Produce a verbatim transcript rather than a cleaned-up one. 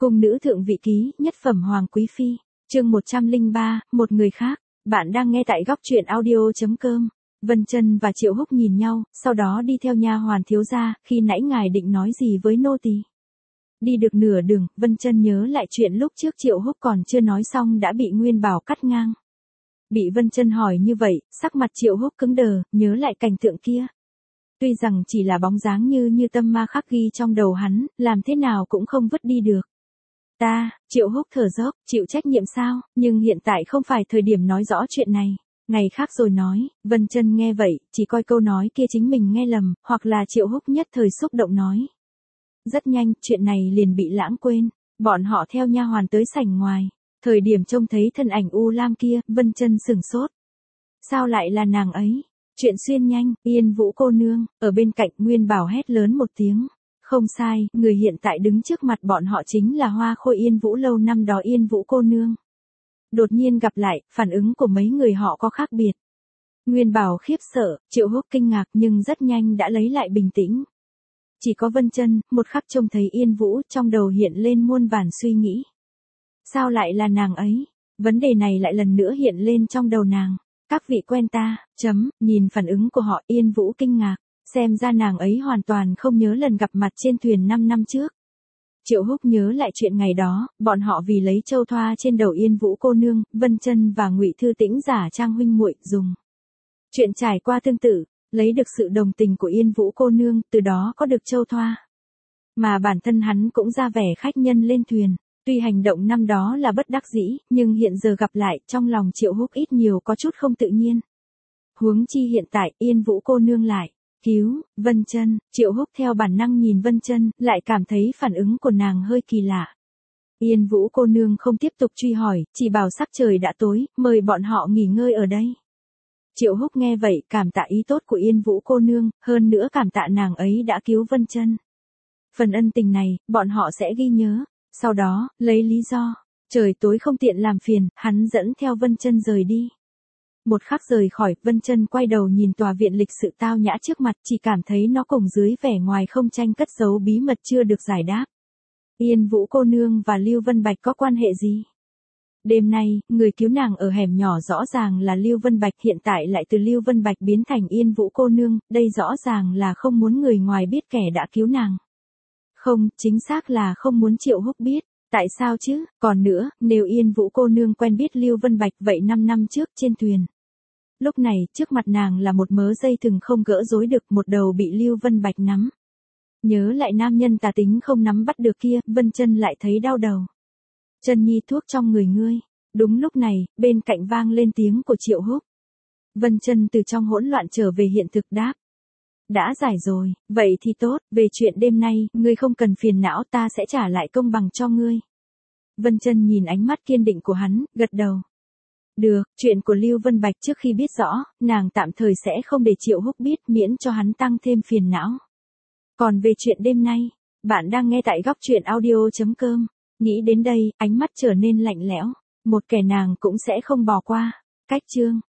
Cung nữ thượng vị ký, nhất phẩm hoàng quý phi, chương một trăm lẻ ba, một người khác. Bạn đang nghe tại góc truyện audio chấm com. Vân Chân và Triệu Húc nhìn nhau, sau đó đi theo nha hoàn thiếu gia, khi nãy ngài định nói gì với nô tỳ? Đi được nửa đường, Vân Chân nhớ lại chuyện lúc trước Triệu Húc còn chưa nói xong đã bị Nguyên Bảo cắt ngang. Bị Vân Chân hỏi như vậy, sắc mặt Triệu Húc cứng đờ, nhớ lại cảnh tượng kia. Tuy rằng chỉ là bóng dáng như như tâm ma khắc ghi trong đầu hắn, làm thế nào cũng không vứt đi được. Ta, Triệu Húc thở dốc, chịu trách nhiệm sao, nhưng hiện tại không phải thời điểm nói rõ chuyện này. Ngày khác rồi nói. Vân Chân nghe vậy, chỉ coi câu nói kia chính mình nghe lầm, hoặc là Triệu Húc nhất thời xúc động nói. Rất nhanh, chuyện này liền bị lãng quên. Bọn họ theo nha hoàn tới sảnh ngoài. Thời điểm trông thấy thân ảnh U Lam kia, Vân Chân sửng sốt. Sao lại là nàng ấy? Chuyện xuyên nhanh, Yên Vũ cô nương, ở bên cạnh Nguyên Bảo hét lớn một tiếng. Không sai, người hiện tại đứng trước mặt bọn họ chính là Hoa Khôi Yên Vũ lâu năm đó Yên Vũ cô nương. Đột nhiên gặp lại, phản ứng của mấy người họ có khác biệt. Nguyên Bảo khiếp sợ, Triệu Húc kinh ngạc nhưng rất nhanh đã lấy lại bình tĩnh. Chỉ có Vân Chân, một khắc trông thấy Yên Vũ trong đầu hiện lên muôn vàn suy nghĩ. Sao lại là nàng ấy? Vấn đề này lại lần nữa hiện lên trong đầu nàng. Các vị quen ta, chấm, nhìn phản ứng của họ Yên Vũ kinh ngạc. Xem ra nàng ấy hoàn toàn không nhớ lần gặp mặt trên thuyền năm năm trước. Triệu Húc nhớ lại chuyện ngày đó, bọn họ vì lấy châu thoa trên đầu Yên Vũ cô nương, Vân Chân và Ngụy Thư Tĩnh giả trang huynh muội dùng. Chuyện trải qua tương tự, lấy được sự đồng tình của Yên Vũ cô nương, từ đó có được châu thoa. Mà bản thân hắn cũng ra vẻ khách nhân lên thuyền. Tuy hành động năm đó là bất đắc dĩ, nhưng hiện giờ gặp lại, trong lòng Triệu Húc ít nhiều có chút không tự nhiên. Huống chi hiện tại, Yên Vũ cô nương lại cứu Vân Chân, Triệu Húc theo bản năng nhìn Vân Chân, lại cảm thấy phản ứng của nàng hơi kỳ lạ. Yên Vũ cô nương không tiếp tục truy hỏi, chỉ bảo sắc trời đã tối, mời bọn họ nghỉ ngơi ở đây. Triệu Húc nghe vậy, cảm tạ ý tốt của Yên Vũ cô nương, hơn nữa cảm tạ nàng ấy đã cứu Vân Chân. Phần ân tình này, bọn họ sẽ ghi nhớ. Sau đó, lấy lý do trời tối không tiện làm phiền, hắn dẫn theo Vân Chân rời đi. Một khắc rời khỏi, Vân Chân quay đầu nhìn tòa viện lịch sự tao nhã trước mặt, chỉ cảm thấy nó cùng dưới vẻ ngoài không tranh cất giấu bí mật chưa được giải đáp. Yên Vũ cô nương và Lưu Vân Bạch có quan hệ gì? Đêm nay, người cứu nàng ở hẻm nhỏ rõ ràng là Lưu Vân Bạch, hiện tại lại từ Lưu Vân Bạch biến thành Yên Vũ cô nương, đây rõ ràng là không muốn người ngoài biết kẻ đã cứu nàng. Không, chính xác là không muốn Triệu Húc biết. Tại sao chứ? Còn nữa, nếu Yên Vũ cô nương quen biết Lưu Vân Bạch vậy năm năm trước trên thuyền. Lúc này, trước mặt nàng là một mớ dây thừng không gỡ rối được, một đầu bị Lưu Vân Bạch nắm. Nhớ lại nam nhân tà tính không nắm bắt được kia, Vân Chân lại thấy đau đầu. Chân nhi thuốc trong người ngươi. Đúng lúc này, bên cạnh vang lên tiếng của Triệu Húc. Vân Chân từ trong hỗn loạn trở về hiện thực đáp. Đã giải rồi, vậy thì tốt, về chuyện đêm nay, ngươi không cần phiền não, ta sẽ trả lại công bằng cho ngươi. Vân Chân nhìn ánh mắt kiên định của hắn, gật đầu. Được, chuyện của Lưu Vân Bạch trước khi biết rõ, nàng tạm thời sẽ không để Triệu Húc biết, miễn cho hắn tăng thêm phiền não. Còn về chuyện đêm nay, bạn đang nghe tại góc truyện audio chấm com. Nghĩ đến đây, ánh mắt trở nên lạnh lẽo. Một kẻ nàng cũng sẽ không bỏ qua. Cách chương.